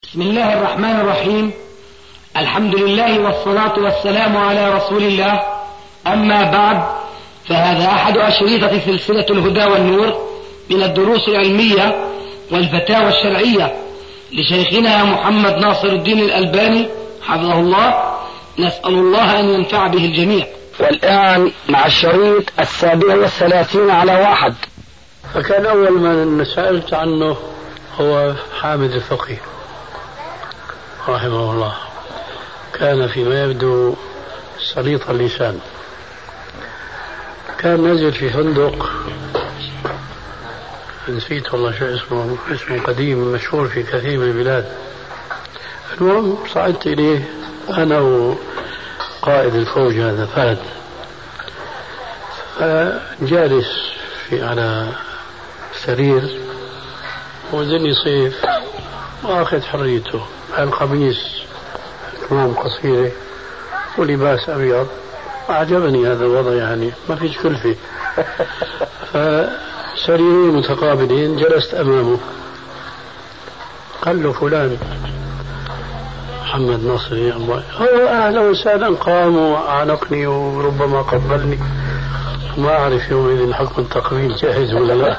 بسم الله الرحمن الرحيم. الحمد لله والصلاة والسلام على رسول الله. أما بعد، فهذا أحد أشرطة سلسلة الهدى والنور من الدروس العلمية والفتاوى الشرعية لشيخنا محمد ناصر الدين الألباني حفظه الله. نسأل الله أن ينفع به الجميع. والآن مع الشريط 37 على 1. فكان أول من سألت عنه هو حامد الفقيه رحمه الله. كان فيما يبدو سليط اللسان. كان نزل في فندق، نسيت والله شو اسمه قديم مشهور في كثير من البلاد. المهم صعدت إليه أنا وقائد الفوج هذا فهد، فجالس على سرير وزني صيف واخذ حريته، القميص كمام قصيرة ولباس أبيض. أعجبني هذا الوضع، يعني ما فيش كلفة. فسريرين متقابلين، جلست أمامه. قال له فلان محمد ناصر يا الله. هو أهلا وسهلا، قام وعانقني وربما قبلني. ما أعرف يومئذ حكم التقبيل جاهز ولا لا.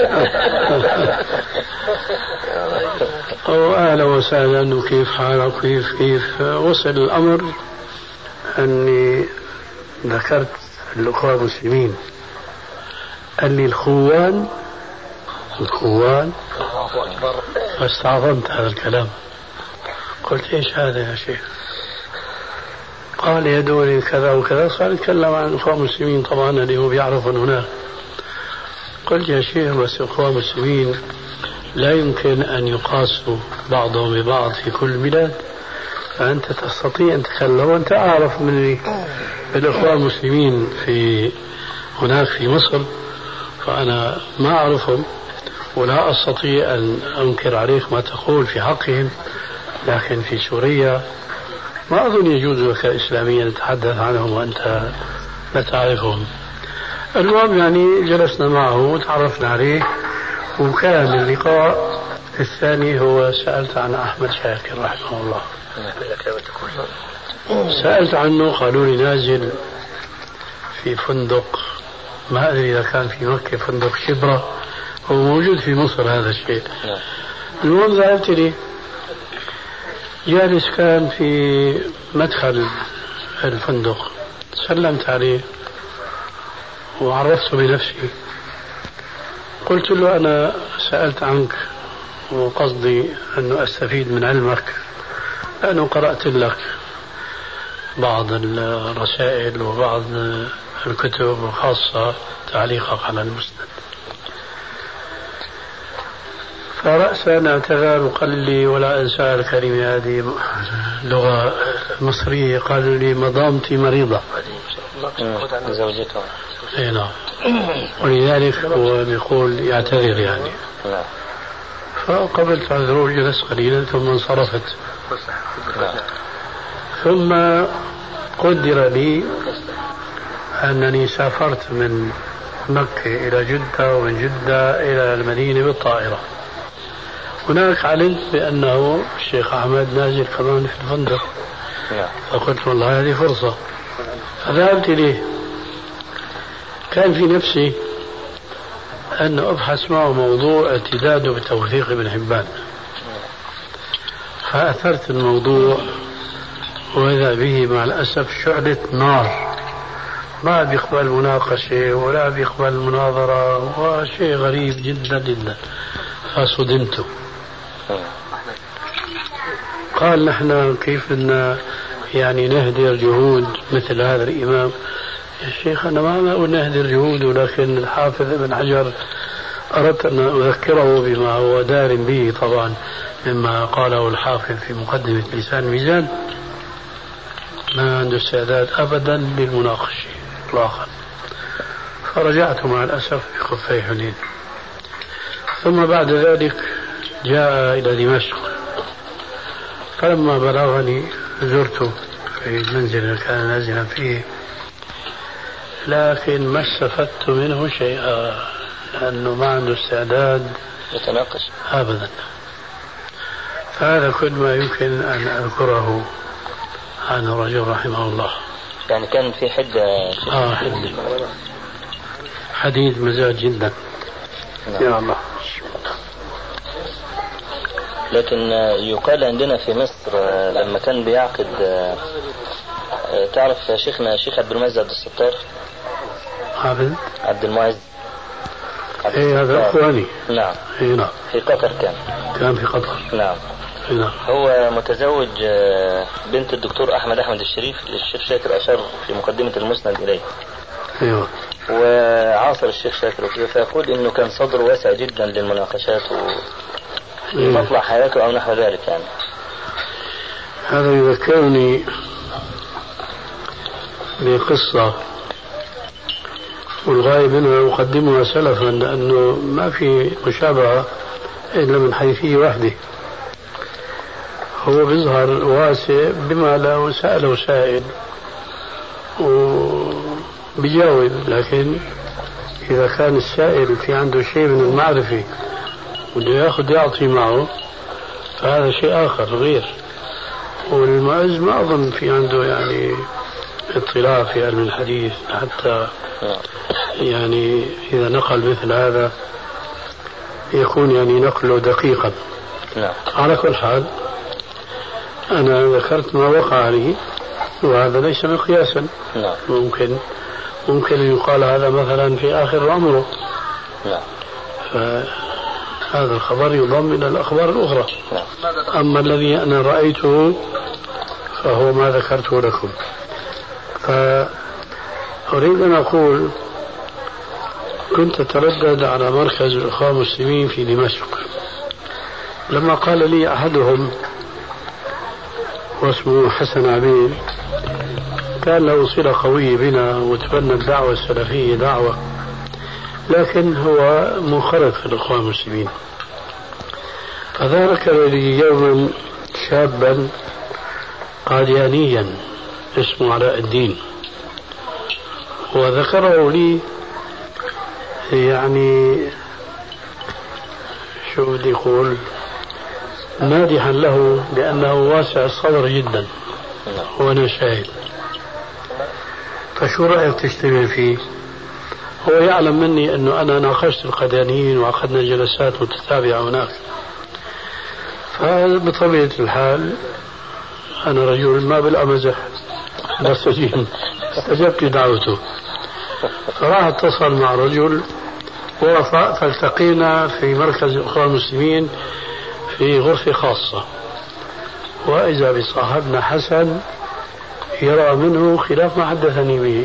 أو أهلا وسهلا وكيف حالك كيف. وصل الأمر أني ذكرت الأخوة المسلمين، قال لي الخوان. فاستعظمت هذا الكلام، قلت إيش هذا يا شيخ؟ قال يدوري كذا وكذا. صار يتكلم عن الأخوة المسلمين طبعا اللي هو بيعرفون هناك. قلت يا شيخ بس الأخوة المسلمين لا يمكن أن يقاسوا بعضهم ببعض في كل بلاد، فأنت تستطيع أن تتكلم وأنت أعرف مني بالأخوة المسلمين في هناك في مصر، فأنا ما أعرفهم ولا أستطيع أن أنكر عليك ما تقول في حقهم، لكن في سوريا ما أظن يجوز لك إسلاميا نتحدث عنهم وأنت لا تعرفهم. المهم يعني جلسنا معه وتعرفنا عليه، وكان اللقاء الثاني هو سألت عن أحمد شاكر رحمه الله. سألت عنه، قالوا لي نازل في فندق، ما أدري إذا كان في مكة فندق شبرة، هو موجود في مصر هذا الشيء. المهم ذهبت لي، جالس كان في مدخل الفندق، سلمت عليه وعرفته بنفسي. قلت له أنا سألت عنك وقصدي أنه أستفيد من علمك، لأنه قرأت لك بعض الرسائل وبعض الكتب وخاصة تعليقك على المسند. فرأسا اعتذر وقال لي ولا أنسى الكلمة هذه لغة مصرية، قالوا لي مضامتي مريضة زوجته. نعم، ولذلك هو بيقول يعتذر يعني. فقبلت عذره وجلست قليلا ثم انصرفت. ثم قدر لي أنني سافرت من مكة إلى جدة ومن جدة إلى المدينة بالطائرة. هناك علمت بأنه الشيخ أحمد نازل كمان في الفندق، فقلت والله هذه فرصة، فذهبت إليه. كان في نفسي أن أبحث معه موضوع اعتداده بتوثيق ابن حبان، فأثرت الموضوع، وإذا به مع الأسف شعلة نار، ما بيقبل مناقشة ولا بيقبل مناظرة، وشيء غريب جدا جدا. فصدمت. قال نحن كيف بدنا يعني نهدر جهود مثل هذا الإمام؟ يا شيخ أنا ما أقول نهدر جهود، ولكن الحافظ ابن حجر أردت أن أذكره بما هو دار به طبعا مما قاله الحافظ في مقدمة لسان الميزان. ما عنده استعداد أبدا للمناقشة إطلاقا. فرجعت مع الأسف بخفي حنين. ثم بعد ذلك جاء إلى دمشق، فلما بلغني زرته في المنزل اللي كان نازلا فيه، لكن ما استفدت منه شيئا، لأنه ما عنده استعداد يتناقش أبدا. هذا كل ما يمكن أن أذكره عن الرجل رحمه الله. يعني كان في حدة حديد مزاج جدا. نعم. يا الله. لكن يقال عندنا في مصر لما كان بيعقد، تعرف شيخنا الشيخ عبد المعز عبد الستار؟ عبد المعز. ايه هذا اخواني. نعم. ايه نعم. في قطر كان في قطر. نعم. إيه نعم. هو متزوج بنت الدكتور احمد الشريف للشيخ شاكر اشار في مقدمة المسند اليه. ايوه. وعاصر الشيخ شاكر وكذا، فيقول انه كان صدره واسع جدا للمناقشات في مطلع حياته او نحو ذلك يعني. هذا يذكرني بقصة والغاية منها أقدمها سلفا لأنه ما في مشابهة إلا من حيثية واحدة. هو بيظهر واسع بما لو سأله سائل وبيجاوب، لكن إذا كان السائل في عنده شيء من المعرفة وده ياخذ يعطي معه فهذا شيء آخر غير. والمعز ما أظن في عنده يعني اطلاع في علم الحديث حتى يعني إذا نقل مثل هذا يكون يعني نقله دقيقا. على كل حال أنا ذكرت ما وقع لي وهذا ليس مقياسا. ممكن يقال هذا مثلا في آخر عمره. فهذا الخبر يضم إلى الأخبار الأخرى. أما الذي أنا رأيته فهو ما ذكرته لكم. فأريد أن أقول كنت أتردد على مركز الأخوة المسلمين في دمشق، لما قال لي أحدهم واسمه حسن عبيد كان له صلة قوية بنا وتبنى الدعوة السلفية دعوة، لكن هو منخرط في الأخوة المسلمين. فذكر لي يوما شابا قاديانيا اسمه علاء الدين، وذكره لي يعني شو بدي يقول مادحا له بأنه واسع الصدر جدا وأنا شاهد. فشو رأيك تشتغل فيه؟ هو يعلم مني أنه أنا ناقشت القدانيين وعقدنا جلسات متتابعة هناك، فبطبيعة الحال أنا رجل ما بالأمزح بس استجبت دعوته. فراح اتصل مع رجل ووافق، فالتقينا في مركز الأخوة المسلمين في غرفة خاصة، وإذا بصاحبنا حسن يرى منه خلاف ما حدثني به.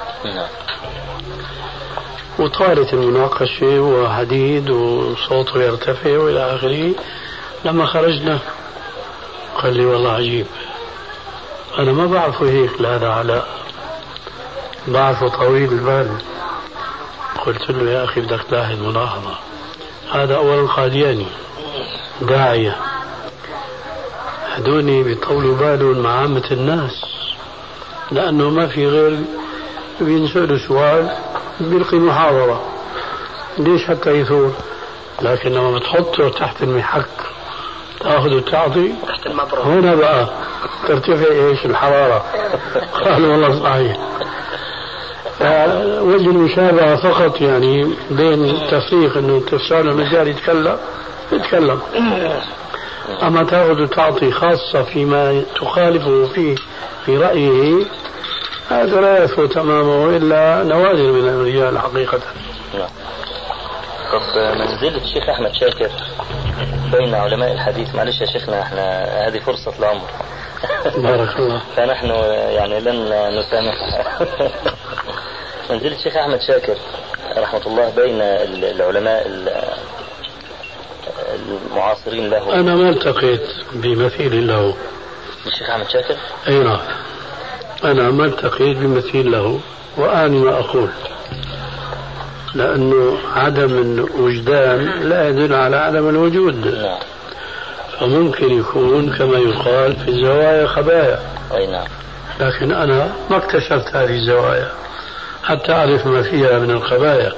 وطالت المناقشة وحديد وصوته يرتفع وإلى آخره. لما خرجنا قال لي والله عجيب، أنا ما بعرفه هيك لهذا علاء، بعرفه طويل البال. قلت له يا أخي بدك تلاحظ ملاحظة، هذا أولا قادياني داعية، هدوني بيطولوا بالهم مع عامة الناس لأنه ما في غير بينسألوا سؤال بيلقي محاضرة ليش حتى يثور. لكن لما بتحطه تحت المحك تأخذ وتعطي هنا بقى ترتفع ايش الحرارة. قال والله صحيح. وجه المشابهة فقط يعني بين التفريق انه تفسال المجال يتكلم، اما تأخذ وتعطي خاصة فيما تخالفه فيه في رأيه هذا لا يثبت تمامه إلا نوادر من الرجال حقيقة. طب منزلة الشيخ أحمد شاكر بين علماء الحديث، معلش يا شيخنا احنا هذه فرصة العمر بارك الله فنحن يعني لن نسامحها. منزلة الشيخ أحمد شاكر رحمة الله بين العلماء المعاصرين له. أنا ما التقيت بمثيل له. الشيخ أحمد شاكر؟ أي نعم، أنا ما التقيت بمثيل له، وأنا ما أقول لأنه عدم الوجدان لا يدل على عدم الوجود. فممكن يكون كما يقال في الزوايا خبايا. أي نعم. لكن أنا ما اكتشفت هذه الزوايا حتى أعرف ما فيها من الخبايا.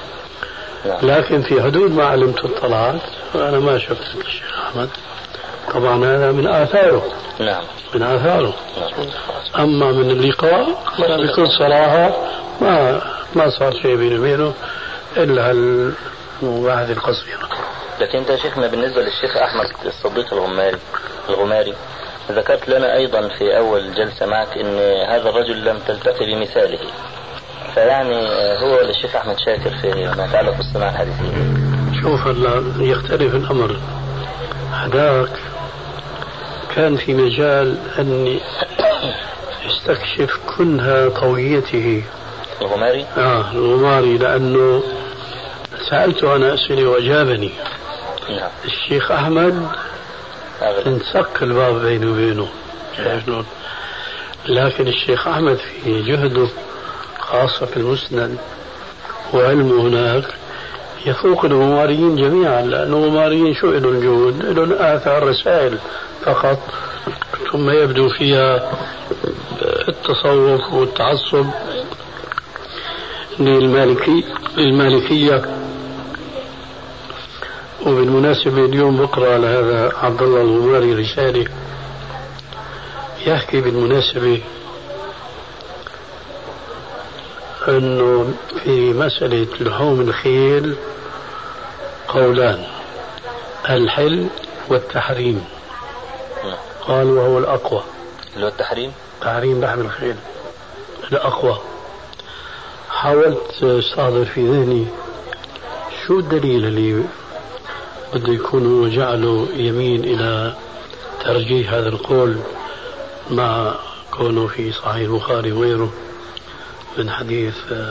لكن في حدود ما علمت اطلعت، وأنا ما شفت الشيخ أحمد طبعا هذا من آثاره. نعم من آثاره. أما من اللقاء بكل صراحة ما صار شيء بينه وبينه إلا المواعظ القصيرة. لكن أنت شيخنا بالنسبة للشيخ أحمد الصديق الغماري ذكرت لنا أيضا في أول جلسة معك أن هذا الرجل لم تلتقي بمثاله، فيعني هو للشيخ أحمد شاكر في ما يتعلق بالصناعة الحديثية. شوف يختلف الأمر. هذاك كان في مجال أن يستكشف كنها طويته الغماري لأنه سألته أنا أسئلة وأجابني. نعم. الشيخ أحمد انسق الباب بينه وبينه. لكن الشيخ أحمد في جهده خاصة في المسند وعلمه هناك يفوق الغماريين جميعا، لأن الغماريين شو إلهم جهود؟ إلهم آثار رسائل فقط، ثم يبدو فيها التصوف والتعصب للمالكية. وبالمناسبة اليوم بقرأ على هذا عبد الله الغماري رسالة يحكي بالمناسبة أنه في مسألة لحوم الخيل قولان، الحل والتحريم. قال وهو الأقوى. اللي هو التحريم؟ تحريم لحم الخيل الأقوى. حاولت استحضر في ذهني شو الدليل اللي بده يكون جعله يمين إلى ترجيح هذا القول مع كونه في صحيح البخاري وغيره من حديث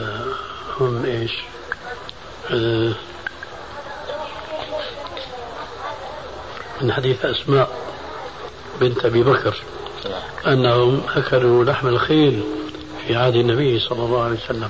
من حديث أسماء بنت أبي بكر أنهم أكلوا لحم الخيل في عهد النبي صلى الله عليه وسلم.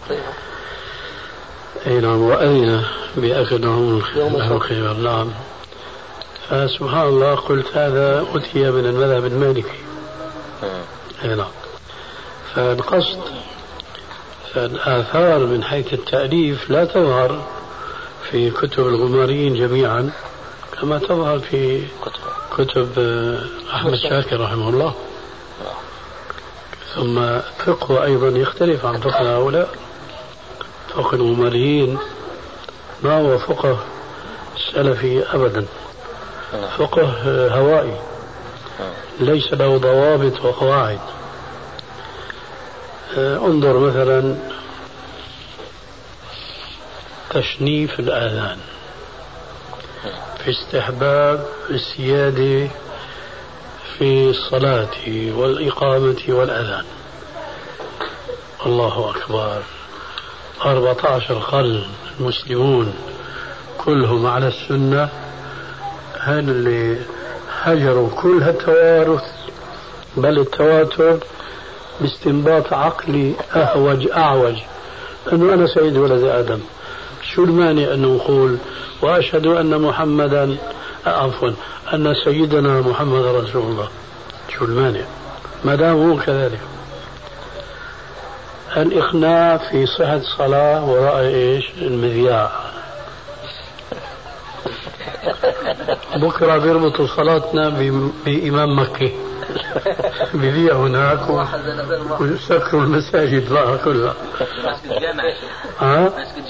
أي نعم، وأذن بأكلهم لحم الخيل. نعم. فسبحان الله قلت هذا أتي من المذهب المالكي. أي نعم. فالقصد فالآثار من حيث التأليف لا تظهر في كتب الغماريين جميعا كما تظهر في كتب أحمد شاكر رحمه الله. ثم فقه أيضا يختلف عن فقه هؤلاء. فقه الغماريين ما هو فقه سلفي أبدا، فقه هوائي ليس له ضوابط وقواعد. انظر مثلا تشنيف الآذان في استحباب السيادة في الصلاة والإقامة والأذان. الله أكبر. 14 قرن المسلمون كلهم على السنة، هل اللي هجروا كل هالتوارث بل التواتر باستنباط عقلي أعوج أنه أنا سيد ولد آدم. شو المانع أن نقول وأشهد أن محمدا أن سيدنا محمد رسول الله؟ شو المانع ما دام هو كذلك؟ الإقناع في صحة الصلاة وراء المذياع. بكرة بيربطوا صلاتنا بإمام مكة بذيع هناك ويسكروا المساجد بقى كلها. مسجد جامع. مسجد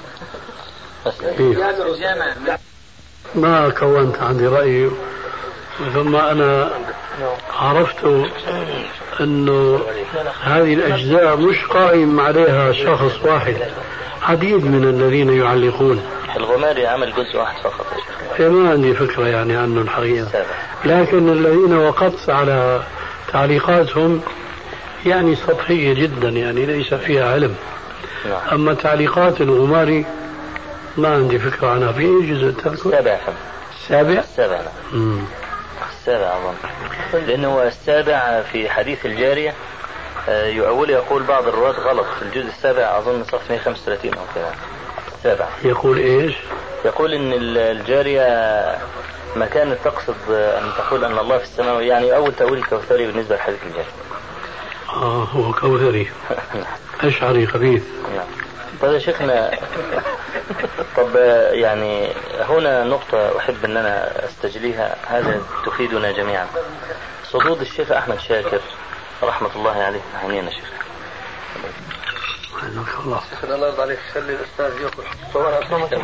جامع. ما كونت عندي رأي، ثم أنا عرفت أنه هذه الأجزاء مش قائم عليها شخص واحد، عديد من الذين يعلقون. الغماري عمل جزء واحد فقط. ما عندي فكرة يعني عنه الحقيقة، لكن الذين وقفت على تعليقاتهم يعني سطحية جدا، يعني ليس فيها علم. أما تعليقات الغماري ما عندي فكرة عنها. في أي جزء تذكر؟ السابع. السابع أظن، لأنه السابع في حديث الجارية يقول بعض الرواة غلط في الجزء السابع، أظن صفحة 135 أو كذا. السابع يقول إيش؟ يقول إن الجارية ما كانت تقصد أن تقول أن الله في السماء، يعني أول تأويل الكوثري بالنسبة لحديث الجارية. هو كوثري أشعري خبيث. طيب يا شيخنا، طب يعني هنا نقطة أحب أن أنا أستجليها، هذا تفيدنا جميعا. صدود الشيخ أحمد شاكر رحمة الله عليه. هنينا شيخ. الله يرضى عليك، خلي الأستاذ يأخذ صورها.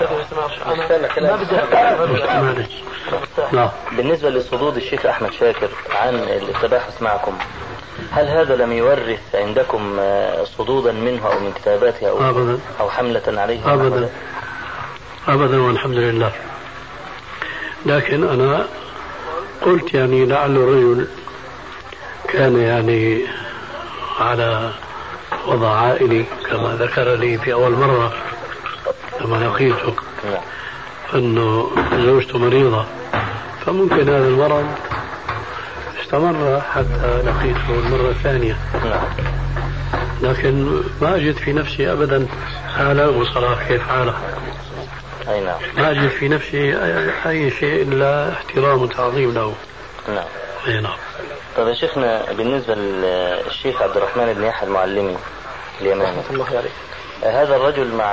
بالنسبة لصدود الشيخ أحمد شاكر عن التباحث معكم، هل هذا لم يورث عندكم صدودا منه أو من كتاباته أو حملة عليه؟ أبدا أبدا والحمد لله. لكن أنا قلت يعني لعل الرجل كان يعني على وضع عائلي كما ذكر لي في أول مرة لما لقيته أنه زوجته مريضة، فممكن هذا المرض استمر حتى لقيته المرة الثانية. لكن ما أجد في نفسي أبدا حالة وصلاح كيف حاله. أي نعم. ما أجد في نفسي أي شيء إلا احترام وتعظيم له. نعم. أي نعم. طيب يا شيخنا، بالنسبة للشيخ عبد الرحمن بن يحيى المعلمي اليماني رحمة الله عليه، هذا الرجل مع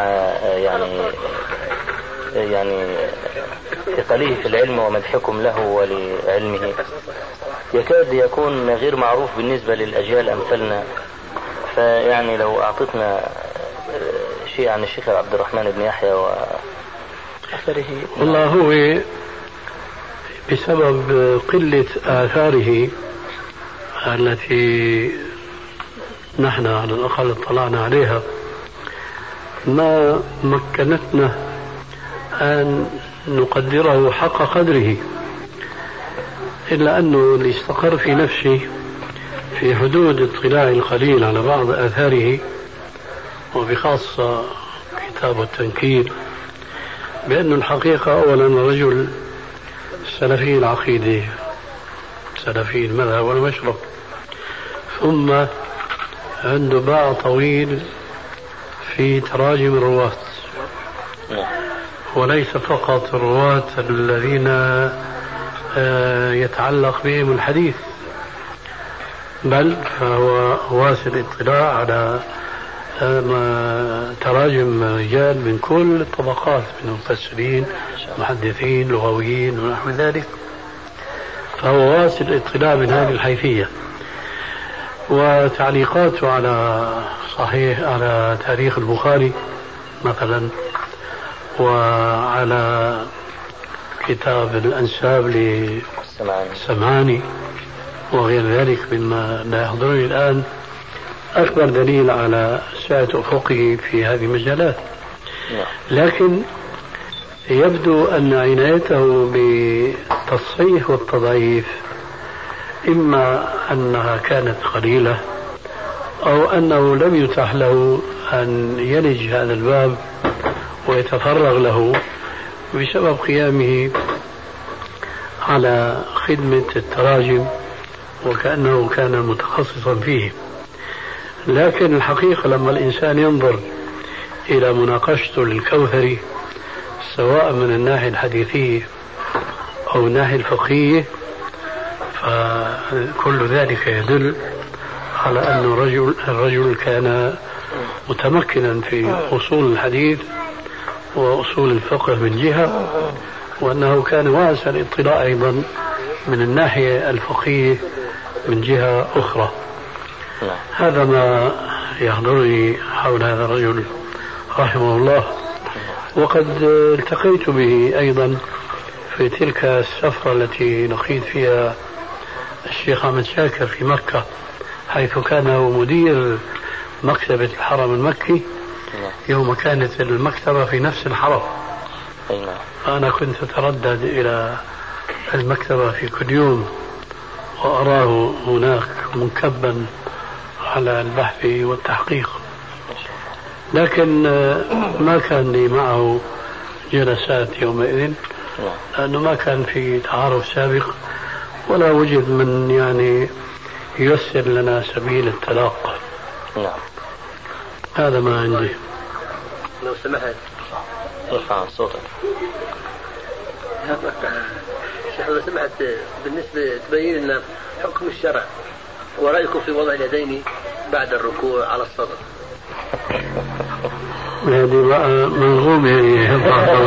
يعني ثقله في العلم ومدحكم له ولعلمه يكاد يكون غير معروف بالنسبة للأجيال أمثلنا، فيعني لو أعطتنا شيء عن الشيخ عبد الرحمن بن يحيى وأثره. والله هو بسبب قلة آثاره التي نحن على الأقل اطلعنا عليها ما مكنتنا أن نقدره حق قدره، إلا أنه اللي استقر في نفسي في حدود اطلاع القليل على بعض آثاره وبخاصة كتاب التنكيل، بأن الحقيقة أولا رجل سلفي العقيدة سلفي المذهب والمشرب، ثم عنده باع طويل في تراجم الرواة، وليس فقط الرواة الذين يتعلق بهم الحديث، بل فهو واسع الاطلاع على تراجم رجال من كل الطبقات من مفسرين محدثين لغويين ونحو ذلك، فهو واسع الاطلاع من هذه الحيثية. وتعليقاته على صحيح على تاريخ البخاري مثلا، وعلى كتاب الأنساب للسمعاني وغير ذلك مما لا يحضرني الآن، أكبر دليل على سعة أفقه في هذه المجالات. لكن يبدو أن عنايته بالتصحيح والتضعيف إما أنها كانت قليلة أو أنه لم يتح له أن يلج هذا الباب ويتفرغ له بسبب قيامه على خدمة التراجم وكأنه كان متخصصا فيه. لكن الحقيقة لما الإنسان ينظر إلى مناقشته للكوثري سواء من الناحية الحديثية أو الناحية الفقهية، فكل ذلك يدل على أن الرجل كان متمكنا في أصول الحديث وأصول الفقه من جهة، وأنه كان واسع الاطلاع أيضا من الناحية الفقهية من جهة أخرى. هذا ما يحضرني حول هذا الرجل رحمه الله. وقد التقيت به أيضا في تلك السفرة التي لقيت فيها الشيخ أحمد شاكر في مكة، حيث كان هو مدير مكتبة الحرم المكي يوم كانت المكتبة في نفس الحرم. أنا كنت أتردد إلى المكتبة في كل يوم وأراه هناك منكبا على البحث والتحقيق، لكن ما كان لي معه جلسات يومئذ لأنه ما كان في تعارف سابق ولا وجد من يعني ييسر لنا سبيل التلاقى. هذا ما عندي. لو سمحت ارفع صوتك. شيخ لو سمحت، بالنسبة تبين لنا حكم الشرع ورأيكم في وضع اليدين بعد الركوع على الصدر. هذه بقى منغومة هي.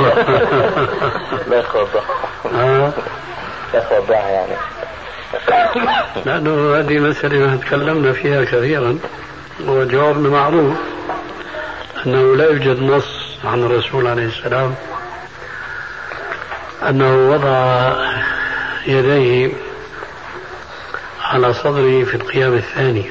لا توضحها. لا توضحها يعني. لأنه هذه مسألة تكلمنا فيها كثيرا، وجوابنا معروف أنه لا يوجد نص عن الرسول عليه السلام أنه وضع يديه على صدره في القيام الثاني.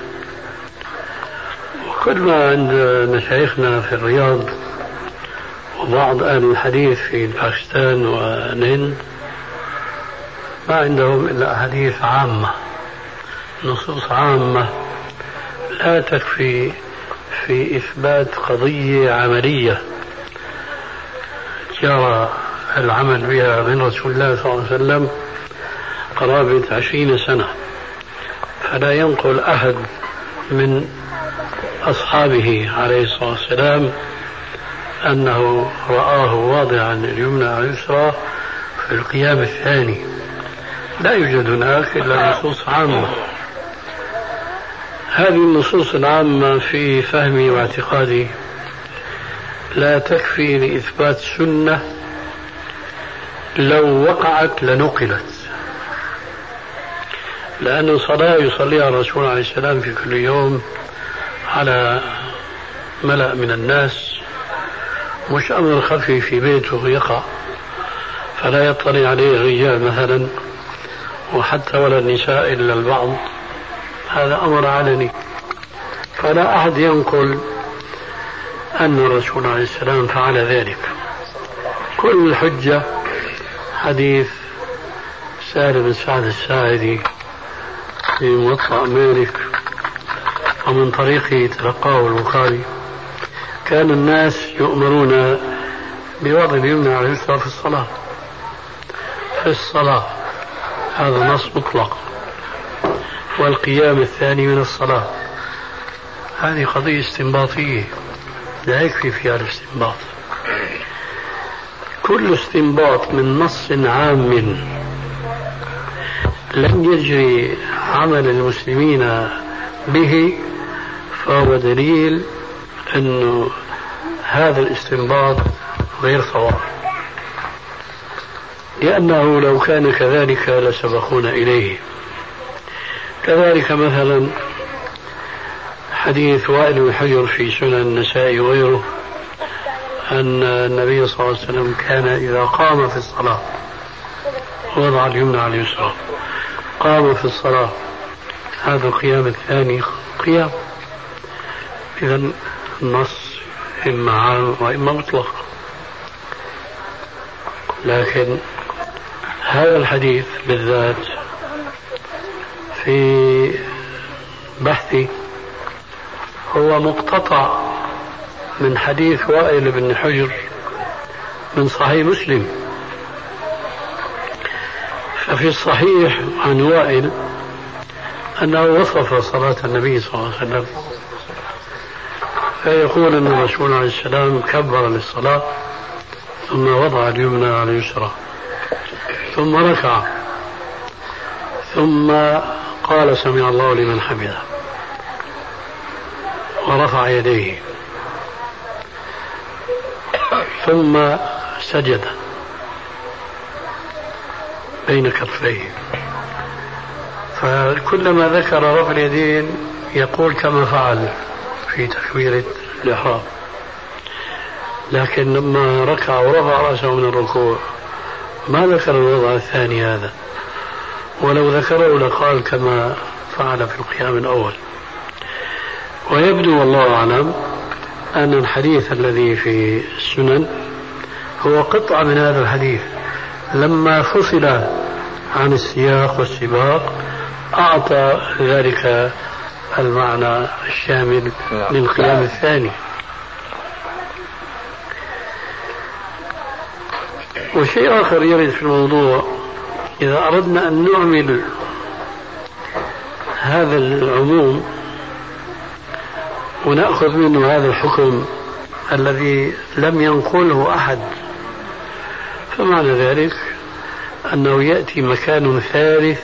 وكل ما عند مشايخنا في الرياض وبعض أهل الحديث في باكستان والهند ما عندهم إلا أحاديث عامة، نصوص عامة لا تكفي في إثبات قضية عملية جرى العمل بها من رسول الله صلى الله عليه وسلم قرابة 20 سنة. فلا ينقل أحد من أصحابه عليه الصلاة والسلام أنه رآه واضعا اليمنى على اليسرى في القيام الثاني. لا يوجد هناك إلا نصوص عامة. هذه النصوص العامة في فهمي واعتقادي لا تكفي لإثبات سنة لو وقعت لنقلت، لأن صلاة يصليها الرسول عليه السلام في كل يوم على ملأ من الناس مش أمر خفي في بيته يقع فلا يطلع عليه الرجال مثلا وحتى ولا النساء إلا البعض، هذا أمر علني. فلا أحد ينقل أن الرسول عليه السلام فعل ذلك. كل الحجة حديث سهل بن سعد الساعدي في موطأ مالك ومن طريقه تلقاه البخاري: كان الناس يؤمرون بوضع اليمنى على اليسرى في الصلاة، هذا نص مطلق، والقيام الثاني من الصلاة. هذه قضية استنباطية لا يكفي فيها الاستنباط. كل استنباط من نص عام لم يجري عمل المسلمين به فهو دليل أن هذا الاستنباط غير صواب، لأنه لو كان كذلك لسبقونا إليه. كذلك مثلا حديث وائل بن حجر في سنن النسائي وغيره أن النبي صلى الله عليه وسلم كان إذا قام في الصلاة وضع اليمنى على اليسرى، قام في الصلاة، هذا القيام الثاني قيام. إذن النص إما عام وإما مطلق. لكن هذا الحديث بالذات في بحثي هو مقتطع من حديث وائل بن حجر من صحيح مسلم. ففي الصحيح عن وائل أنه وصف صلاة النبي صلى الله عليه وسلم فيقول أن الرسول عليه السلام كبر للصلاة ثم وضع اليمنى على اليسرى ثم ركع ثم قال سمع الله لمن حمده ورفع يديه ثم سجد بين كفيه. فكلما ذكر رفع اليدين يقول كما فعل في تكبيرة الإحرام، لكن لما ركع ورفع رأسه من الركوع ما ذكر الوضع الثاني هذا، ولو ذكره لقال كما فعل في القيام الأول. ويبدو والله أعلم أن الحديث الذي في السنن هو قطعة من هذا الحديث، لما فصل عن السياق والسباق أعطى ذلك المعنى الشامل للقيام الثاني. وشيء آخر يرد في الموضوع: إذا أردنا أن نعمل هذا العموم ونأخذ منه هذا الحكم الذي لم ينقله أحد، فمعنى ذلك أنه يأتي مكان ثالث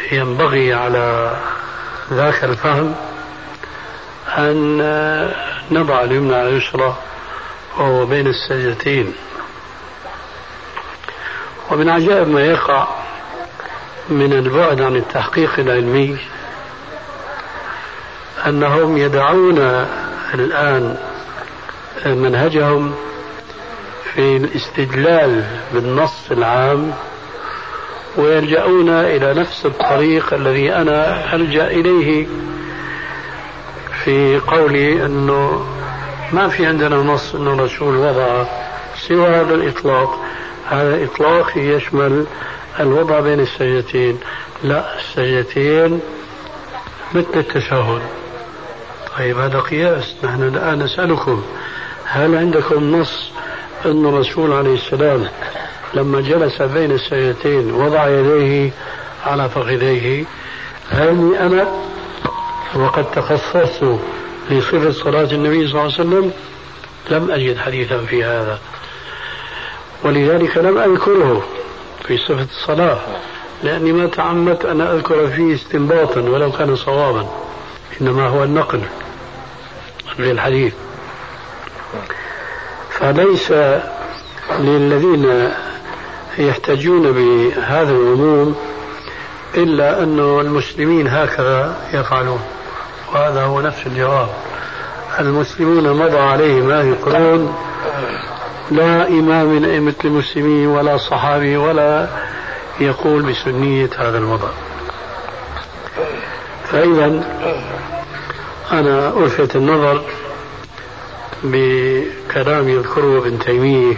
ينبغي على ذاك الفهم أن نضع اليمنى على اليسرى وهو بين السجدتين. ومن عجائب ما يقع من البعد عن التحقيق العلمي أنهم يدعون الآن منهجهم في الاستدلال بالنص العام ويلجؤون إلى نفس الطريق الذي أنا ألجأ إليه في قولي أنه ما في عندنا نص أنه الرسول وضع سوى هذا الإطلاق. هذا الإطلاق يشمل الوضع بين السجدتين. لا، السجدتين مثل التشهد. طيب هذا قياس. نحن الآن نسألكم هل عندكم نص أن الرسول عليه السلام لما جلس بين السجدتين وضع يديه على فخذيه؟ هل أنا وقد تخصصت لصفة صلاة النبي صلى الله عليه وسلم لم أجد حديثا في هذا، ولذلك لم أذكره في صفة الصلاة، لأني ما تعمدت أن أذكر فيه استنباطا ولو كان صوابا، إنما هو النقل للحديث. فليس للذين يحتجون بهذا العموم إلا أن المسلمين هكذا يفعلون، وهذا هو نفس الجواب. المسلمون مضى عليهم هذه القرون، لا إمام من أئمة المسلمين ولا صحابي ولا يقول بسنية هذا الوضع. فإذا أنا ألفت النظر بكلام يذكره ابن تيمية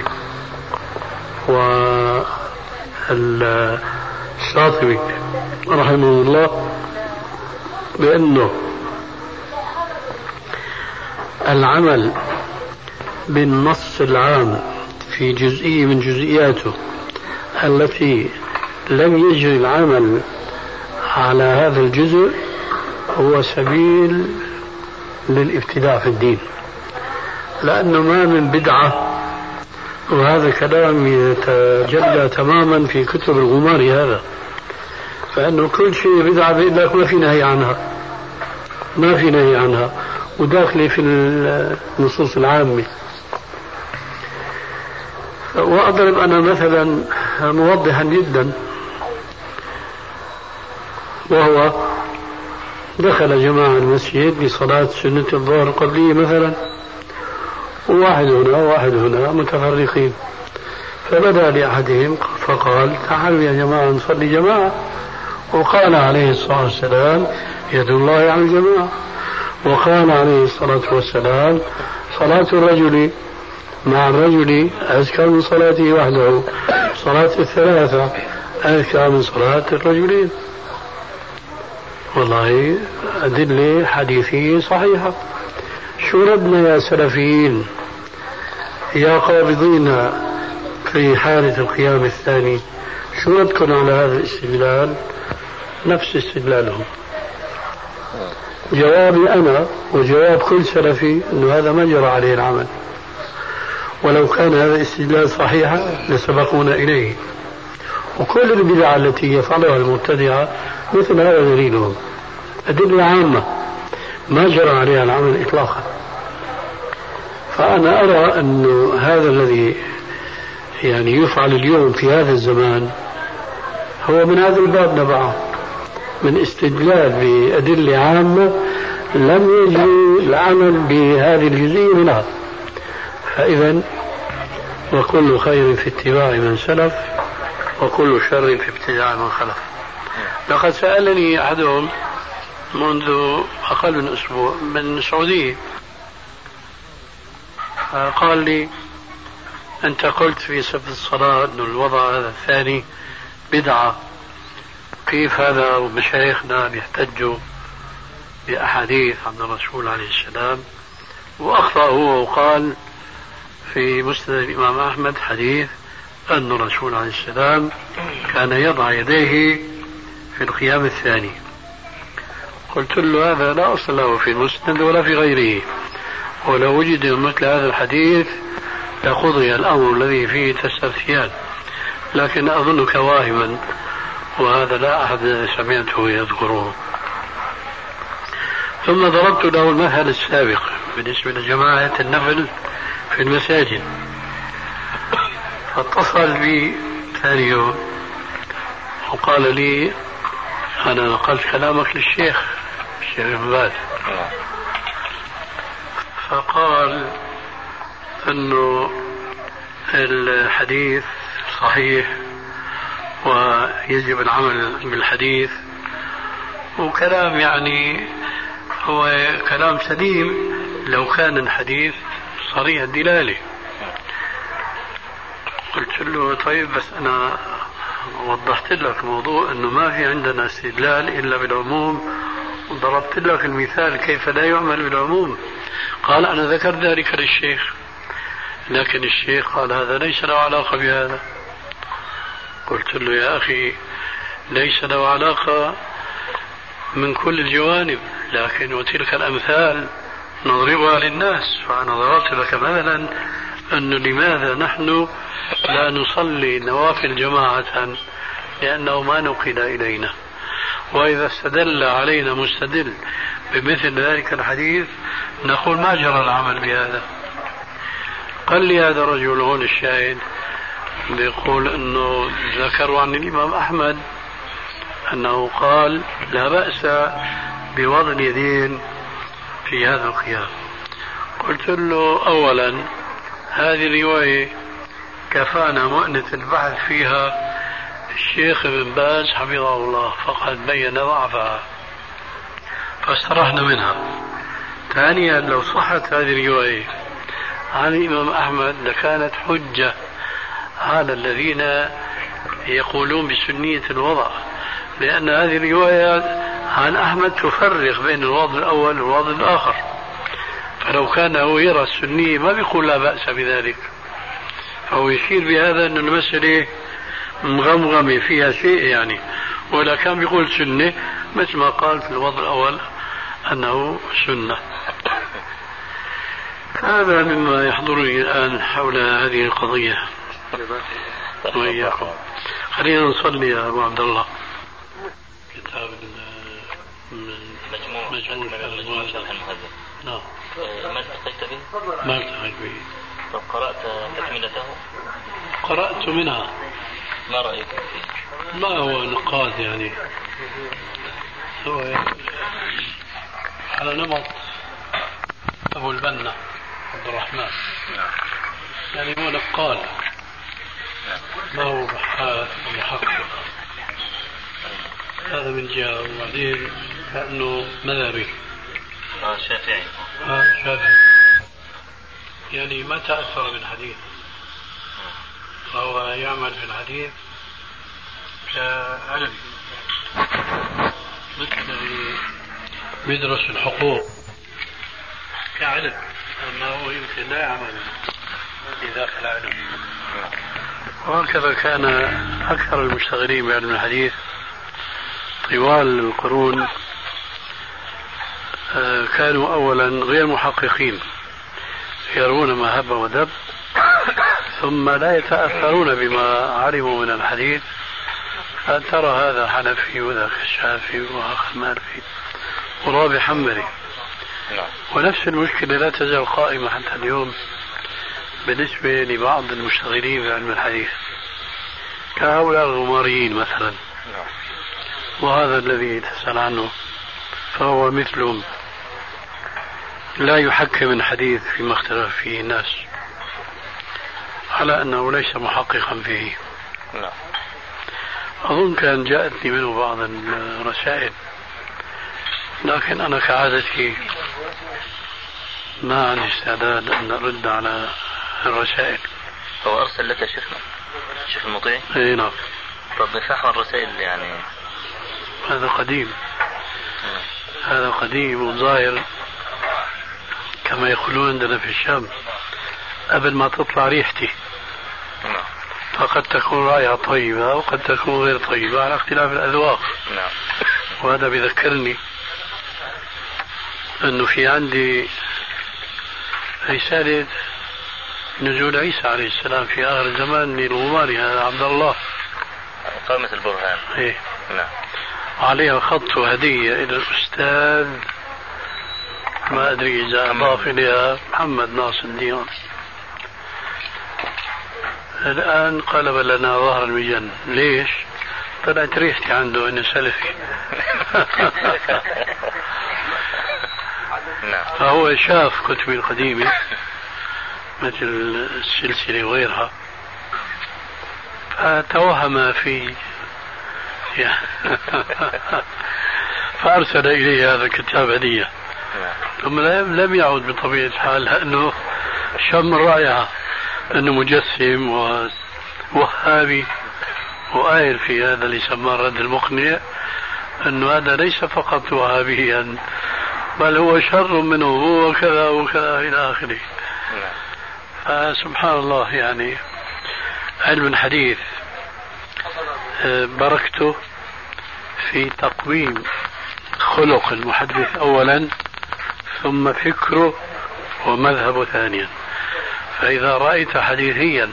والشاطبي رحمه الله بأنه العمل بالنص العام في جزئية من جزئياته التي لم يجري العمل على هذا الجزء هو سبيل للابتداع في الدين، لأنه ما من بدعة. وهذا كلام يتجلى تماما في كتب الغمار هذا، فإنه كل شيء بدعة بيقول لك ما في نهي عنها، ما في نهي عنها، وداخله في النصوص العامة. وأضرب أنا مثلا موضحا جدا، وهو دخل جماعة المسجد لصلاة سنة الظهر القبلية مثلا، وواحد هنا وواحد هنا متفرقين، فبدأ لأحدهم فقال تعالوا يا جماعة نصلي جماعة، وقال عليه الصلاة والسلام يد الله على الجماعة، وقال عليه الصلاة والسلام صلاة الرجل مع الرجل أزكى من صلاته وحده، صلاة الثلاثة أزكى من صلاة الرجلين. والله أدلة حديثية صحيحة. شو ردنا يا سلفيين يا قابضين في حالة القيام الثاني؟ شو ردكم على هذا الاستدلال؟ نفس استدلالهم. جوابي أنا وجواب كل سلفي أنه هذا ما جرى عليه العمل، ولو كان هذا الاستدلال صحيحا لسبقونا إليه. وكل البدع التي يفعلها المبتدعة مثل هذا دليلهم، أدلة عامة ما جرى عليها العمل إطلاقا. فأنا أرى أن هذا الذي يعني يفعل اليوم في هذا الزمان هو من هذا الباب نبعه، من استدلال بأدلة عامة لم يجري العمل بهذه الجزئية منها. فإذا وكل خير في اتباع من سلف وكل شر في ابتداع من خلف. لقد سألني أحدهم منذ أقل من أسبوع من السعودية، قال لي أنت قلت في صفة الصلاة أن الوضع هذا الثاني بدعة، كيف هذا ومشايخنا بيحتجوا بأحاديث عن الرسول عليه السلام؟ وأخطأ هو وقال في مسند الإمام أحمد حديث أن الرسول عليه السلام كان يضع يديه في القيام الثاني. قلت له هذا لا أصل له في المسند ولا في غيره، ولو وجد مثل هذا الحديث لقضي الأمر الذي فيه تستفتيان، لكن أظنك واهما، وهذا لا أحد سمعته يذكره. ثم ضربت له المثل السابق بالنسبة لجماعة النفل في المساجد. فاتصل بي ثاني يوم وقال لي أنا نقلت كلامك للشيخ ابن باز، فقال أنه الحديث صحيح ويجب العمل بالحديث، وكلام يعني هو كلام سليم لو كان الحديث صريح الدلالة. قلت له طيب بس أنا وضحت لك موضوع أنه ما في عندنا استدلال إلا بالعموم، وضربت لك المثال كيف لا يعمل بالعموم. قال أنا ذكرت ذلك للشيخ، لكن الشيخ قال هذا ليس له علاقة بهذا. قلت له يا أخي ليس له علاقة من كل الجوانب، لكن وتلك الأمثال نضربها للناس. فأنا ضربت لك مثلا أنه لماذا نحن لا نصلي نوافل جماعة، لأنه ما نقل إلينا، وإذا استدل علينا مستدل بمثل ذلك الحديث نقول ما جرى العمل بهذا. قال لي هذا الرجل هون الشاهد بيقول أنه ذكروا عن الإمام أحمد أنه قال لا بأس بوضع اليدين في هذا القيام. قلت له أولا هذه الرواية كفانا مؤنة البحث فيها الشيخ ابن باز حفظه الله، فقد بين ضعفها فاسترحنا منها. ثانيا لو صحت هذه الرواية عن الإمام أحمد لكانت حجة على الذين يقولون بسنية الوضع، لأن هذه الرواية عن أحمد تفرق بين الوضع الأول والوضع الآخر، فلو كان هو يرى السنية ما بيقول لا بأس بذلك، فهو يشير بهذا أن المسألة مغمغمة فيها شيء يعني، ولا كان بيقول سنة مثل ما قال في الوضع الأول أنه سنة. هذا مما يحضرني الآن حول هذه القضية وإياكم. خلينا نصلي يا أبو عبد الله. كتاب مجموع المهذب. نعم. ما التقيت به؟ ما التقيت به. طب قرأت تكملته؟ قرأت منها. ما رأيك فيه؟ ما هو نقاد يعني، هو على نمط أبو البنا عبد الرحمن، يعني هو نقال ما هو بحاث ومحقق. هذا من جهة، وبعدين كأنه مذهبي شافعي. شافعي يعني ما تأثر بالحديث، فهو يعمل في الحديث كعلم مثل الذي بيدرس الحقوق كعلم، أما هو يمكن لا يعمل في ذاك العلم. وهكذا كان أكثر المشتغلين بعلم الحديث طوال القرون كانوا أولا غير محققين، يرون ما هب ودب، ثم لا يتأثرون بما علموا من الحديث، فترى هذا حنفي وذاك الشافعي وآخر مالكي ورابع حنبلي. ونفس المشكلة لا تزال قائمة حتى اليوم بالنسبة لبعض المشتغلين بعلم الحديث كهؤلاء الغماريين مثلا، وهذا الذي تسأل عنه فهو مثلهم لا يحكم الحديث فيما اختلف فيه الناس على أنه ليس محققا فيه. أظن كان جاءتني منه بعض الرسائل، لكن أنا كعادتي ما عندي استعداد أن أرد على الرسائل. هو أرسل لك شيخنا الشيخ المطيع؟ اي نعم. طب نفحوا الرسائل يعني هذا قديم، هذا قديم وظاهر كما يقولون عندنا في الشام قبل ما تطلع ريحتي. فقد تكون رائحة طيبة وقد تكون غير طيبة على اختلاف الأذواق. وهذا بيذكرني أنه في عندي رسالة نزول عيسى عليه السلام في آخر الزمان للغماري هذا عبد الله قامة البرهان. إيه. نعم. عليها خط هدية إلى الأستاذ ما أدري إذا أضاف إليها محمد ناصر الدين. الآن قلب لنا ظهر المجن. ليش؟ طلعت ريحتي عنده إنه سلفي. فهو شاف كتبي القديمة مثل السلسلة وغيرها فتوهم في فأرسل إلي هذا الكتاب هدية، ثم لم يعد بطبيعة الحال لأنه شم الرائعة أنه مجسم ووهابي وآير في هذا اللي سماه الرد المقنع، أنه هذا ليس فقط وهابيا بل هو شر منه هو وكذا وكذا إلى آخره. فسبحان الله، يعني علم الحديث بركته في تقويم خلق المحدث أولا ثم فكره ومذهبه ثانيا. فإذا رأيت حديثيا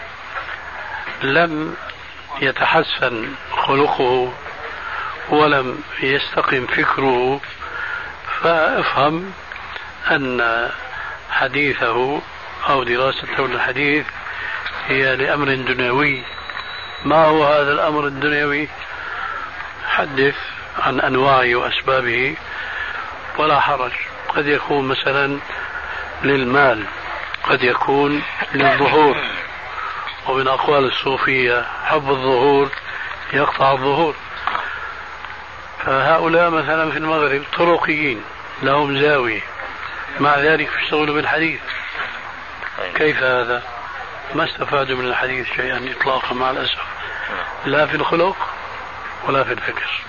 لم يتحسن خلقه ولم يستقم فكره فافهم أن حديثه أو دراسته للحديث هي لأمر دنيوي. ما هو هذا الأمر الدنيوي؟ حدث عن أنواعه وأسبابه ولا حرج. قد يكون مثلا للمال، قد يكون للظهور، ومن أقوال الصوفية حب الظهور يقطع الظهور. فهؤلاء مثلا في المغرب طرقيين لهم زاوية، مع ذلك يشتغلوا بالحديث. كيف هذا؟ ما استفادوا من الحديث شيئا إطلاقا مع الأسف، لا في الخلق ولا في الفكر.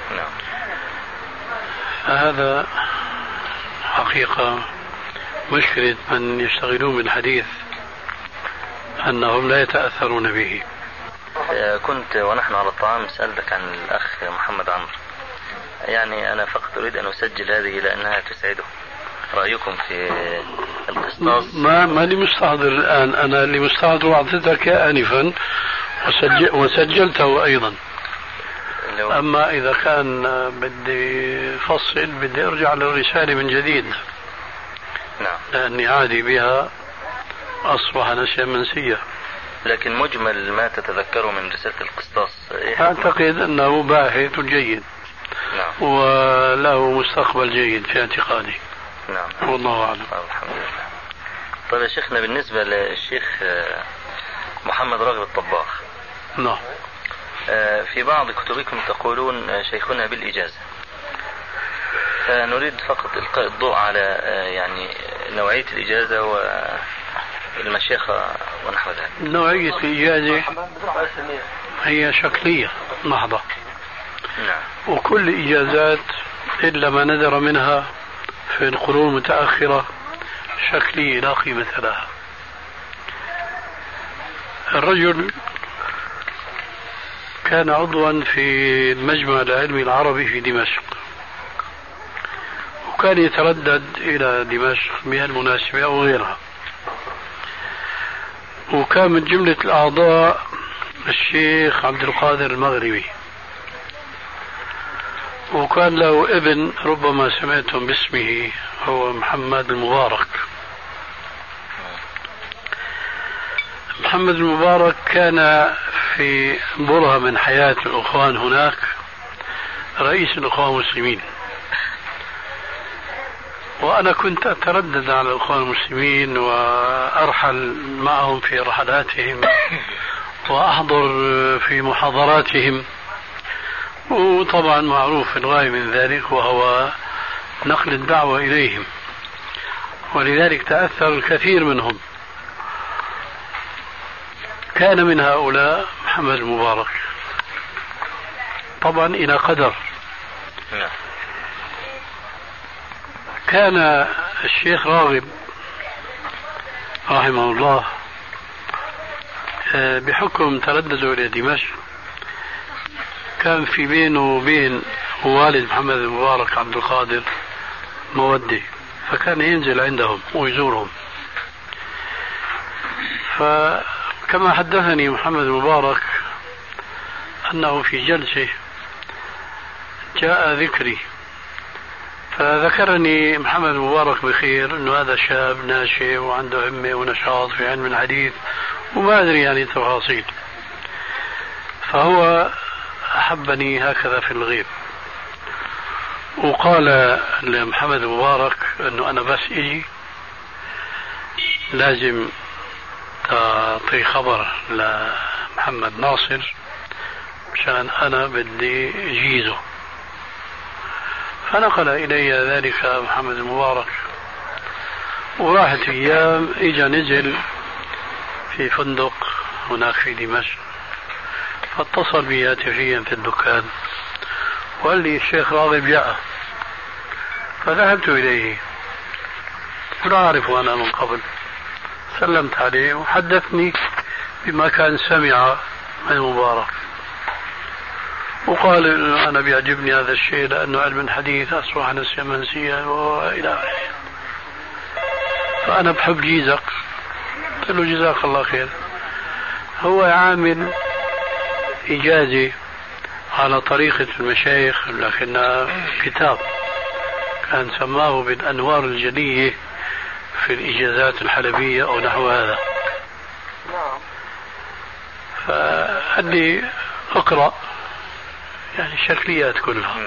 فهذا حقيقة مشكلة من يشتغلون بالحديث أنهم لا يتأثرون به. كنت ونحن على الطعام سألتك عن الأخ محمد عمرو، يعني أنا فقط أريد أن أسجل هذه لأنها تسعده. رأيكم في القسطاس؟ ما لي مستحضر الآن، أنا اللي مستحضر أعطيتك آنفا وسجلته أيضا. أما إذا كان بدي فصل بدي أرجع للرسالة من جديد. نعم. لأني عادي بها أصبح نسيا منسيا. لكن مجمل ما تتذكره من رسالة القسطاس أعتقد أنه باحث جيد. نعم. وله مستقبل جيد في اعتقادي. نعم. والله أعلم. الحمد لله. طيب يا شيخنا، بالنسبة للشيخ محمد راغب الطباخ. نعم. في بعض كتبكم تقولون شيخنا بالإجازة، فنريد فقط إلقاء الضوء على يعني نوعية الإجازة والمشيخة ونحو ذلك. نوعية الإجازة هي شكلية محضة. نعم. وكل إجازات إلا ما ندر منها في القرون المتأخرة شكلية لا قيمة لها. الرجل كان عضوا في المجمع العلمي العربي في دمشق، وكان يتردد إلى دمشق بهالمناسبة أو غيرها، وكان من جملة الأعضاء الشيخ عبد القادر المغربي، وكان له ابن ربما سمعتم باسمه هو محمد المبارك. محمد المبارك كان في برهة من حياة الأخوان هناك رئيس الأخوان المسلمين، وأنا كنت أتردد على الأخوان المسلمين وأرحل معهم في رحلاتهم وأحضر في محاضراتهم، وطبعا معروف الغاية من ذلك وهو نقل الدعوة إليهم، ولذلك تأثر الكثير منهم. كان من هؤلاء محمد المبارك طبعا إلى قدر. كان الشيخ راغب رحمه الله بحكم تردده إلى دمشق كان في بينه وبين والد محمد المبارك عبد القادر مودة، فكان ينزل عندهم ويزورهم. فكما حدثني محمد المبارك أنه في جلسة جاء ذكري فذكرني محمد مبارك بخير أنه هذا شاب ناشئ وعنده همة ونشاط في علم الحديث وما أدري يعني تفاصيل. فهو أحبني هكذا في الغيب، وقال لمحمد مبارك أنه أنا بس إجي لازم تعطي خبر لمحمد ناصر مشان أنا بدي أجيزه. فنقل إلي ذلك محمد المبارك، وراحت أيام إجا نزل في فندق هناك في دمشق، فاتصل بي هاتفيا في الدكان وقال لي الشيخ راغب جاء. فذهبت إليه ولا أعرفه أنا من قبل، سلمت عليه وحدثني بما كان سمع من مبارك، وقال أنا بيعجبني هذا الشيء لأنه علم الحديث أصبح نسيا منسيا وإلى آخره، فأنا بحب جيزك. قلت له جزاك الله خير. هو عامل إجازة على طريقة المشايخ، لكنها كتاب كان سماه بالأنوار الجلية في الإجازات الحلبية أو نحو هذا. فقال لي اقرأ يعني الشكليات كلها.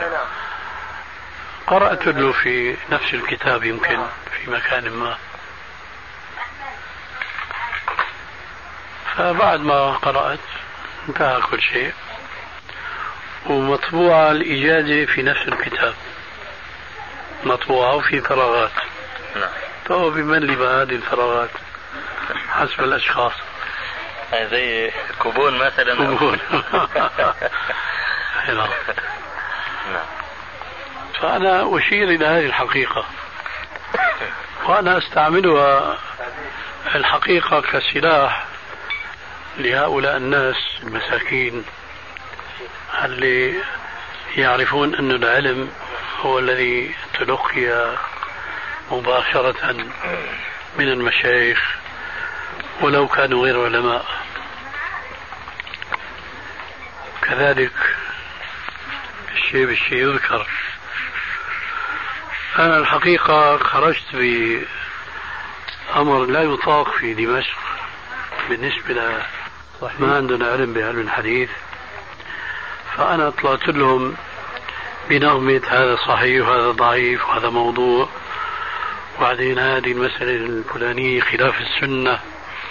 قرأت له في نفس الكتاب يمكن في مكان ما. فبعد ما قرأت انتهى كل شيء، ومطبوعة الإجازة في نفس الكتاب، مطبوعة وفي فراغات. فهو بمن بهذه الفراغات حسب الأشخاص، زي كوبون مثلا. كوبون. فأنا أشير إلى هذه الحقيقة، وأنا أستعملها الحقيقة كسلاح لهؤلاء الناس المساكين اللي يعرفون أن العلم هو الذي تلقي مباشرة من المشايخ ولو كانوا غير علماء. كذلك الشيء بالشيء يذكر. أنا الحقيقة خرجت بأمر لا يطاق في دمشق بالنسبة ل ما عندنا علم بعلم الحديث. فأنا طلعت لهم بنغمة هذا صحيح وهذا ضعيف وهذا موضوع، وبعدين هذه المسألة الفلانية خلاف السنة.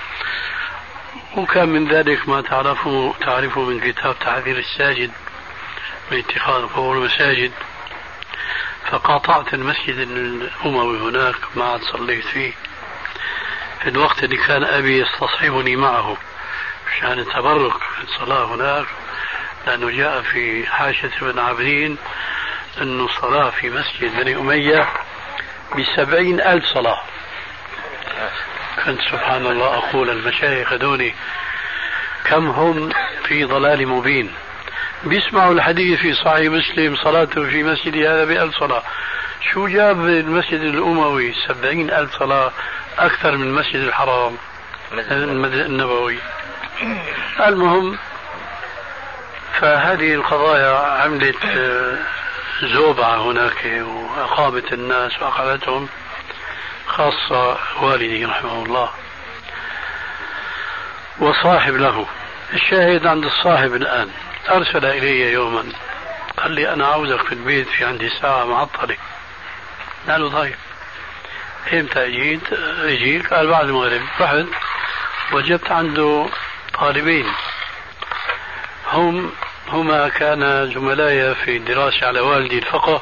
وكان من ذلك ما تعرفه من كتاب تعذير الساجد من اتخاذ قبور المساجد. فقاطعت المسجد الأموي هناك، ما عاد صليت فيه في الوقت اللي كان أبي يستصحبني معه عشان التبرك في الصلاة هناك، لأنه جاء في حاشة ابن عابدين أنه الصلاة في مسجد بني أمية ب70,000 صلاة. كنت سبحان الله أقول المشايخ دوني كم هم في ضلال مبين، بيسمعوا الحديث في صحيح مسلم صلاته في مسجد هذا ب1000 صلاة. شو جاب المسجد الأموي 70,000 صلاة أكثر من المسجد الحرام النبوي؟ المهم، فهذه القضايا عملت زوبعة هناك وأقامت الناس وأقامتهم، خاصة والدي رحمه الله وصاحب له. الشاهد عند الصاحب الآن أرسل إلي يوما قال لي أنا عاوزك في البيت، في عندي ساعة معطلة. قال طيب إمتى أجيك؟ قال بعد المغرب. رحت وجدت عنده طالبين هما كان زملاء في الدراسة على والدي الفقه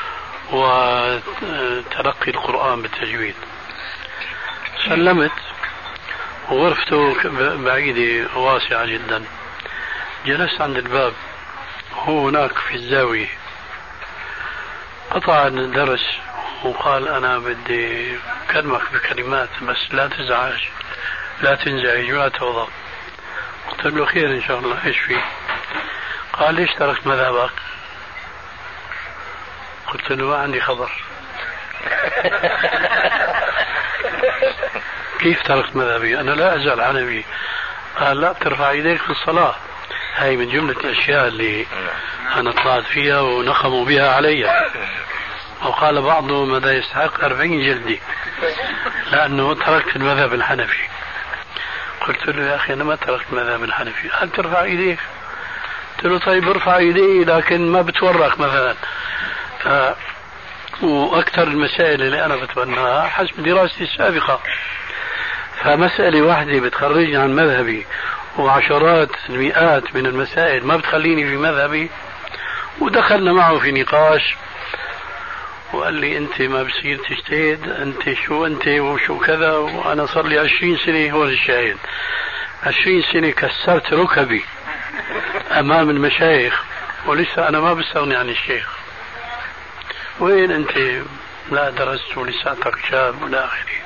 وتلقي القرآن بالتجويد. سلمت وغرفته بعيدة واسعة جدا. جلست عند الباب، هو هناك في الزاوية. قطع الدرس وقال أنا بدي أكلمك بكلمات بس لا تزعج لا تنزعج ولا تغضب. قلت له خير إن شاء الله. إيش فيه؟ قال ليش تركت مذهبك؟ قلت له ما عندي خبر. كيف تركت مذهبي؟ أنا لا أزال عنبي. قال لا ترفع يديك في الصلاة، هاي من جملة الأشياء اللي أنا طلعت فيها ونخموا بها علي. وقال بعضهم هذا يستحق 40 جلدة لأنه تركت المذهب الحنفي. قلت له يا أخي أنا ما تركت المذهب الحنفي. قال ترفع إيديك. قلت له طيب ارفع إيدي لكن ما بتورك مثلا. وأكثر المسائل اللي أنا بتبناها حسب دراستي السابقة، فمسألة واحدة بتخرجني عن مذهبي وعشرات المئات من المسائل ما بتخليني في مذهبي. ودخلنا معه في نقاش وقال لي أنت ما بصير تجتهد، أنت شو أنت وشو كذا، وأنا صار لي 20 سنة. هو الشاهد 20 سنة كسرت ركبي أمام المشايخ ولسه أنا ما بستغني عن الشيخ. وين أنت لا درست ولساتك شاب ولا آخره.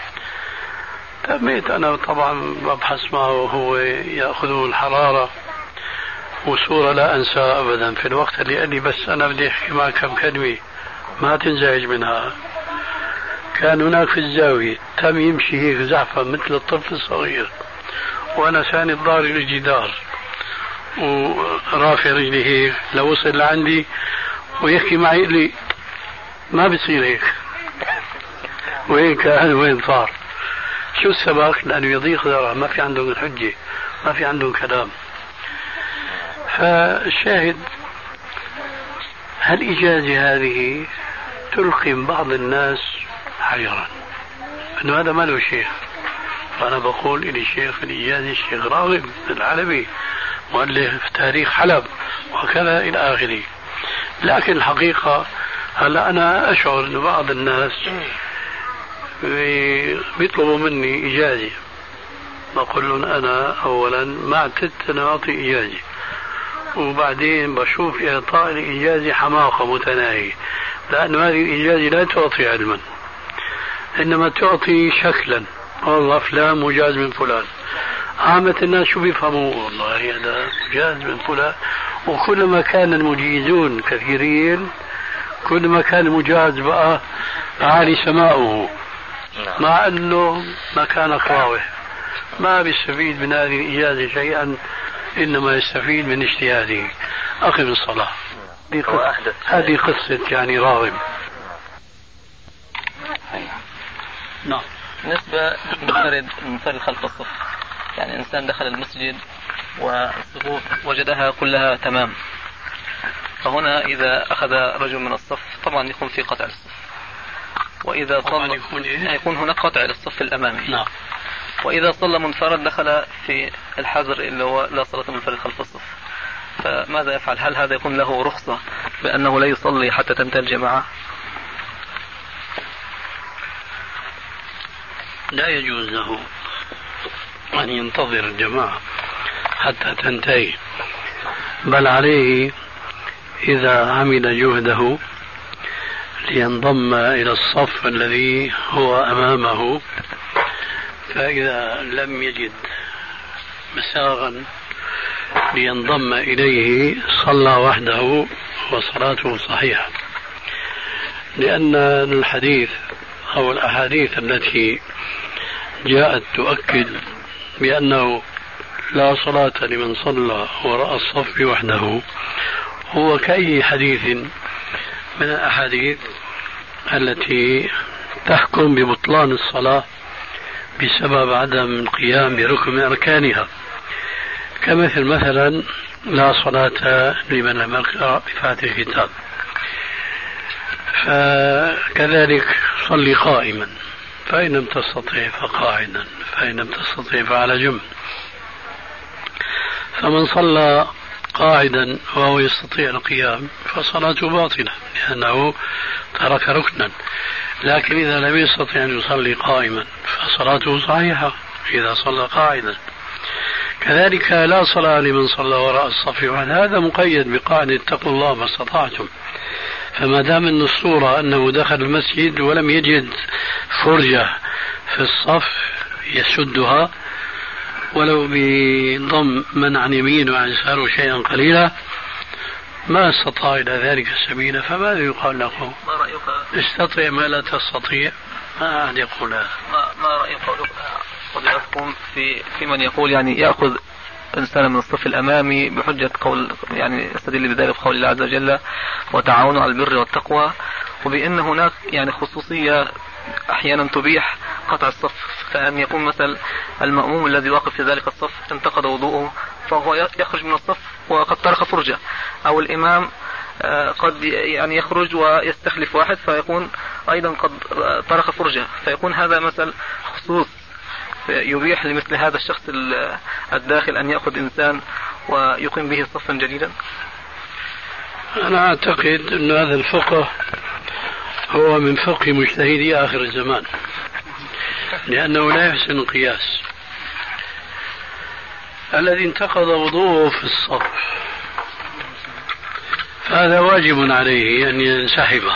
تميت أنا طبعا ببحث معه وهو يأخذه الحرارة، وصورة لا أنسى أبدا في الوقت اللي قال لي بس أنا بدي أحكي معك كم كلمة ما تنزعج منها. كان هناك في الزاوية تم يمشي هيك زحفة مثل الطفل الصغير، وأنا ساند ظهري للجدار ورافع رجلي هيك لو وصل لعندي ويحكي معي يقول لي ما بصير هيك. وين كان وين صار؟ شو السبب؟ لأنه يضيق ذرع، ما في عندهم الحجة، ما في عندهم كلام. فالشاهد هالإجازة هذه تلقي بعض الناس حيرا أنه هذا ما له شيخ. فأنا بقول إلي شيخ في الإجازة الشيخ راغب العلبي مؤلف تاريخ حلب وكذا إلى آخره. لكن الحقيقة هلا أنا أشعر أن بعض الناس بيطلبوا مني إجازة، بقول لهم أنا أولا ما اعتدت أن أعطي إجازة، وبعدين بشوف إعطاء الإجازة حماقة متناهية، لأن هذه الإجازة لا تعطي علما إنما تعطي شكلا. والله فلان مجاز من فلان. عامة الناس شو بيفهموا؟ والله هذا مجاز من فلان. وكلما كان المجيزون كثيرين كلما كان المجاز بقى عالي سماؤه، مع أنه ما كان قراوه ما بيستفيد من هذه الإجازة شيئا، إنما يستفيد من اجتهاده. أقم الصلاة. هذه قصة يعني راغب. نعم. بالنسبة للمنفرد خلف الصف، يعني إنسان دخل المسجد والصفوف وجدها كلها تمام، فهنا إذا أخذ رجل من الصف طبعا يكون في قطع الصف، وإذا صلى يكون هناك قطع للصف الأمامي. نعم. وإذا صلى منفرد دخل في الحظر اللي هو لا صلاة منفرد خلف الصف، فماذا يفعل؟ هل هذا يكون له رخصة بأنه لا يصلي حتى تنتهي الجماعة؟ لا يجوز له أن ينتظر الجماعة حتى تنتهي، بل عليه إذا عمل جهده لينضم إلى الصف الذي هو أمامه، فإذا لم يجد مساغا لينضم إليه صلى وحده وصلاته صحيحة. لأن الحديث أو الأحاديث التي جاءت تؤكد بأنه لا صلاة لمن صلى وراء الصف وحده هو كأي حديث من الأحاديث التي تحكم ببطلان الصلاة بسبب عدم القيام بركن من أركانها، كمثل مثلا لا صلاة لمن لم يقرأ بفاتحة الكتاب. فكذلك صلي قائما، فإن لم تستطع فقاعدا، فإن لم تستطع فعلى جنب. فمن صلى قاعدا وهو يستطيع القيام فصلاته باطلة لأنه ترك ركنا، لكن إذا لم يستطع أن يصلي قائما فصلاته صحيحة إذا صلى قاعدا. كذلك لا صلاة لمن صلى وراء الصف، وهذا مقيد بقاعدة اتقوا الله ما استطعتم. فما دام أن الصورة أنه دخل المسجد ولم يجد فرجة في الصف يسدها ولو بضم من عن يمين وعن يساره شيئا قليلا ما استطاع إلى ذلك السبيل، فماذا يقال له؟ ما رأيك؟ استطيع ما لا تستطيع، ما أحد يقول هذا. ما رأيك قولكم في من يقول يعني يأخذ إنسان من الصف الأمامي بحجة قول، يعني يستدل بذلك بقول الله عز وجل وتعاونوا على البر والتقوى، وبأن هناك يعني خصوصية أحيانا تبيح قطع الصف، فأن يكون مثل المأموم الذي واقف في ذلك الصف انتقد وضوءه فهو يخرج من الصف وقد طرق فرجة، أو الإمام قد يعني يخرج ويستخلف واحد فيكون أيضا قد طرق فرجة، فيكون هذا مثل خصوص يبيح لمثل هذا الشخص الداخل أن يأخذ إنسان ويقيم به صفا جديدا. أنا أعتقد أن هذا الفقه هو من فقه مجتهدي آخر الزمان، لأنه لا يحسن القياس. الذي انتقض وضوءه في الصف فهذا واجب عليه أن ينسحب،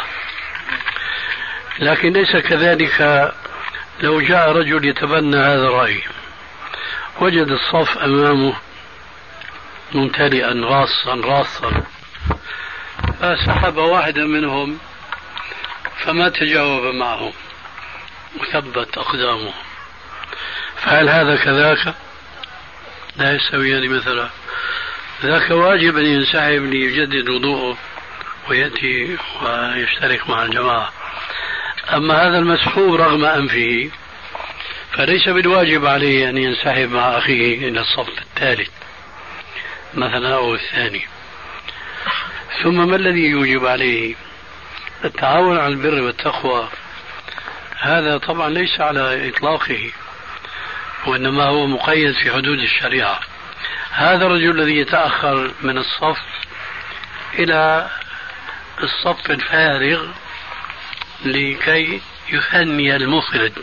لكن ليس كذلك لو جاء رجل يتبنى هذا الرأي وجد الصف أمامه ممتلئا راصا فسحب واحدا منهم فما تجاوب معهم وثبت أقدامه، فهل هذا كذاك؟ لا يستويان مثلا. ذاك واجب أن ينسحب ليجدد وضوءه ويأتي ويشترك مع الجماعة. أما هذا المسحوب رغم أنفه فليس بالواجب عليه أن ينسحب مع أخيه إلى الصف الثالث مثلا أو الثاني. ثم ما الذي يوجب عليه؟ التعاون على البر والتقوى، هذا طبعا ليس على إطلاقه، وإنما هو مقيد في حدود الشريعة. هذا الرجل الذي يتأخر من الصف إلى الصف الفارغ لكي يثني المفرد،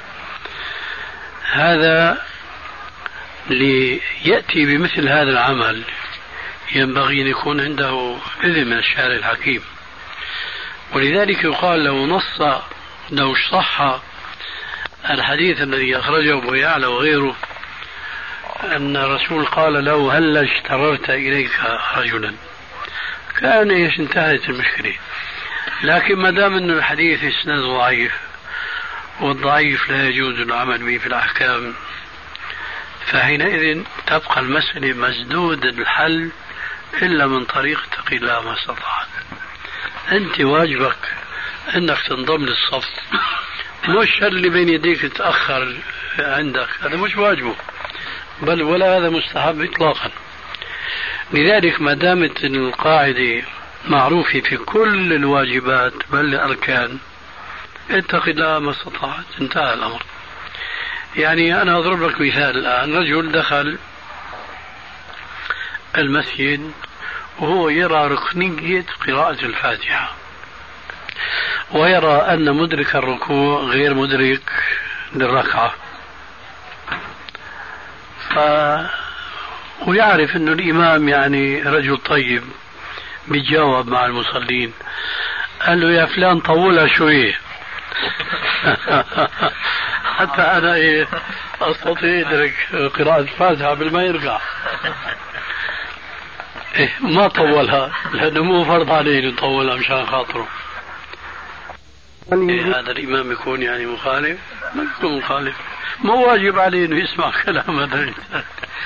هذا ليأتي بمثل هذا العمل ينبغي أن يكون عنده إذن من الشارع الحكيم. ولذلك يقال لو صح الحديث الذي أخرجه أبو يعلى وغيره أن الرسول قال له هل اشتررت إليك رجلا، كان انتهت المشكلة. لكن ما دام أن الحديث إسناد ضعيف، والضعيف لا يجوز العمل به في الأحكام، فحينئذ تبقى المسألة مسدود الحل إلا من طريق اتق الله ما استطعت. أنت واجبك أنك تنضم للصف، مش اللي بين يديك تأخر عندك، هذا مش واجبه، بل ولا هذا مستحب إطلاقا. لذلك ما دامت القاعدة معروفة في كل الواجبات بل الأركان، اتق الله ما استطعت، انتهى الأمر. يعني أنا أضرب لك مثال الآن، رجل دخل المسجد وهو يرى ركنية قراءة الفاتحة، ويرى أن مدرك الركوع غير مدرك للركعة، ويعرف أن الإمام يعني رجل طيب بيتجاوب مع المصلين، قال له يا فلان طولها شوية حتى أنا أستطيع أدرك قراءة الفاتحة قبل ما يرجع. ما طولها لأنه مو فرض عليه يطولها مشان خاطره. هذا الإمام يكون يعني مخالف؟ ما يكون مخالف، مو واجب عليه أنه يسمع كلام هذا الإنسان.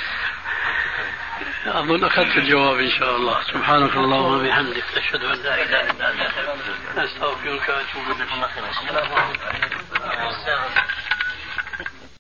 أظن أخذت الجواب إن شاء الله. سبحانك اللهم وبحمدك، أشهد أن لا إله إلا أنت، أستغفرك وأتوب إليك.